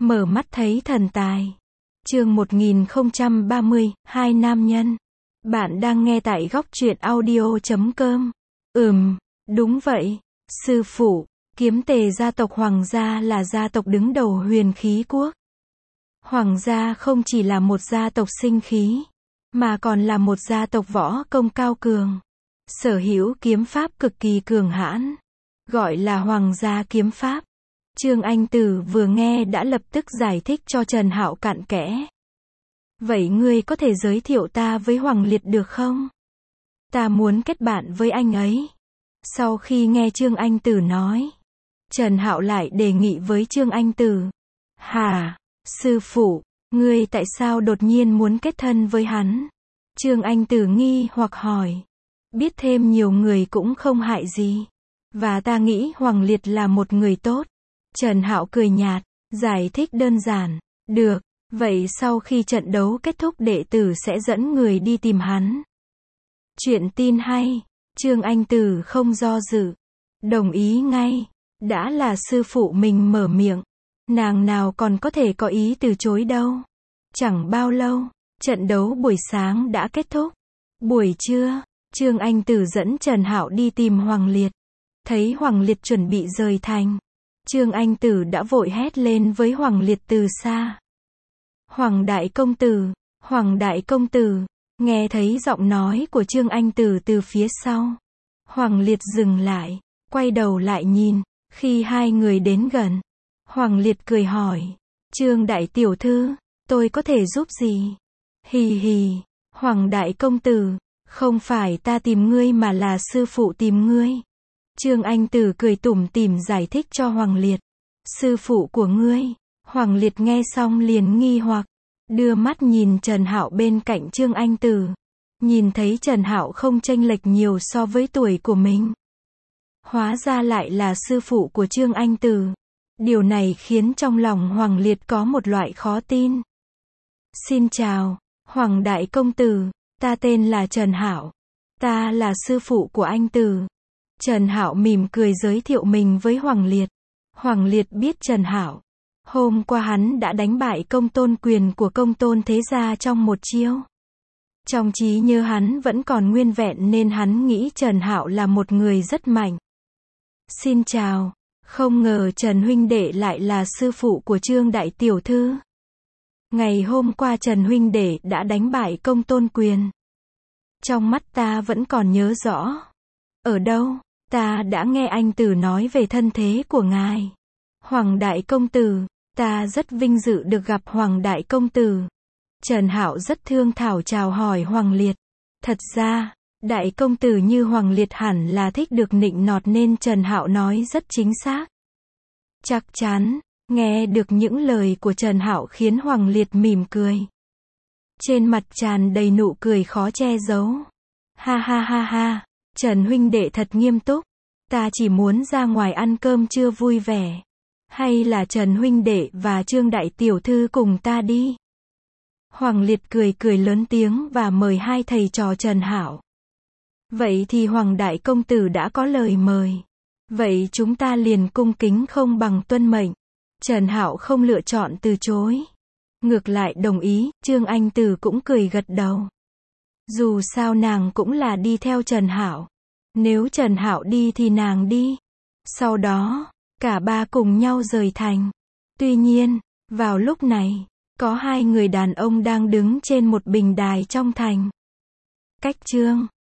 Mở mắt thấy thần tài. Chương 1030, hai nam nhân. Bạn đang nghe tại góc truyện audio.com. Đúng vậy. Sư phụ, Kiếm Tề gia tộc Hoàng gia là gia tộc đứng đầu Huyền Khí Quốc. Hoàng gia không chỉ là một gia tộc sinh khí, mà còn là một gia tộc võ công cao cường, sở hữu kiếm pháp cực kỳ cường hãn, gọi là Hoàng gia kiếm pháp. Trương Anh Tử vừa nghe đã lập tức giải thích cho Trần Hạo cặn kẽ. Vậy ngươi có thể giới thiệu ta với Hoàng Liệt được không? Ta muốn kết bạn với anh ấy. Sau khi nghe Trương Anh Tử nói, Trần Hạo lại đề nghị với Trương Anh Tử. Hả? Sư phụ, ngươi tại sao đột nhiên muốn kết thân với hắn? Trương Anh Tử nghi hoặc hỏi. Biết thêm nhiều người cũng không hại gì. Và ta nghĩ Hoàng Liệt là một người tốt. Trần Hạo cười nhạt, giải thích đơn giản. Được, vậy sau khi trận đấu kết thúc đệ tử sẽ dẫn người đi tìm hắn. Chuyện tin hay. Trương Anh Tử không do dự, đồng ý ngay. Đã là sư phụ mình mở miệng, nàng nào còn có thể có ý từ chối đâu. Chẳng bao lâu, trận đấu buổi sáng đã kết thúc. Buổi trưa, Trương Anh Tử dẫn Trần Hạo đi tìm Hoàng Liệt. Thấy Hoàng Liệt chuẩn bị rời thành, Trương Anh Tử đã vội hét lên với Hoàng Liệt từ xa. Hoàng đại công tử, Hoàng đại công tử. Nghe thấy giọng nói của Trương Anh Tử từ phía sau, Hoàng Liệt dừng lại, quay đầu lại nhìn. Khi hai người đến gần, Hoàng Liệt cười hỏi, Trương đại tiểu thư, tôi có thể giúp gì? Hì hì, Hoàng đại công tử, không phải ta tìm ngươi mà là sư phụ tìm ngươi. Trương Anh Tử cười tủm tỉm giải thích cho Hoàng Liệt. Sư phụ của ngươi? Hoàng Liệt nghe xong liền nghi hoặc, đưa mắt nhìn Trần Hạo bên cạnh Trương Anh Tử. Nhìn thấy Trần Hạo không chênh lệch nhiều so với tuổi của mình. Hóa ra lại là sư phụ của Trương Anh Tử. Điều này khiến trong lòng Hoàng Liệt có một loại khó tin. Xin chào, Hoàng đại công tử, ta tên là Trần Hạo. Ta là sư phụ của anh Tử. Trần Hạo mỉm cười giới thiệu mình với Hoàng Liệt. Hoàng Liệt biết Trần Hạo. Hôm qua hắn đã đánh bại Công Tôn Quyền của Công Tôn Thế Gia trong một chiêu. Trong trí nhớ hắn vẫn còn nguyên vẹn nên hắn nghĩ Trần Hạo là một người rất mạnh. Xin chào, không ngờ Trần huynh đệ lại là sư phụ của Trương đại tiểu thư. Ngày hôm qua Trần huynh đệ đã đánh bại Công Tôn Quyền. Trong mắt ta vẫn còn nhớ rõ. Ở đâu? Ta đã nghe anh Tử nói về thân thế của ngài. Hoàng đại công tử, ta rất vinh dự được gặp Hoàng đại công tử. Trần Hạo rất thương thảo chào hỏi Hoàng Liệt. Thật ra, đại công tử như Hoàng Liệt hẳn là thích được nịnh nọt nên Trần Hạo nói rất chính xác. Chắc chắn, nghe được những lời của Trần Hạo khiến Hoàng Liệt mỉm cười. Trên mặt tràn đầy nụ cười khó che giấu. Ha ha ha ha, Trần huynh đệ thật nghiêm túc. Ta chỉ muốn ra ngoài ăn cơm trưa vui vẻ. Hay là Trần huynh đệ và Trương đại tiểu thư cùng ta đi. Hoàng Liệt cười cười lớn tiếng và mời hai thầy trò Trần Hạo. Vậy thì Hoàng đại công tử đã có lời mời. Vậy chúng ta liền cung kính không bằng tuân mệnh. Trần Hạo không lựa chọn từ chối. Ngược lại đồng ý, Trương Anh Tử cũng cười gật đầu. Dù sao nàng cũng là đi theo Trần Hạo. Nếu Trần Hạo đi thì nàng đi. Sau đó, cả ba cùng nhau rời thành. Tuy nhiên, vào lúc này, có hai người đàn ông đang đứng trên một bình đài trong thành. Cách Trương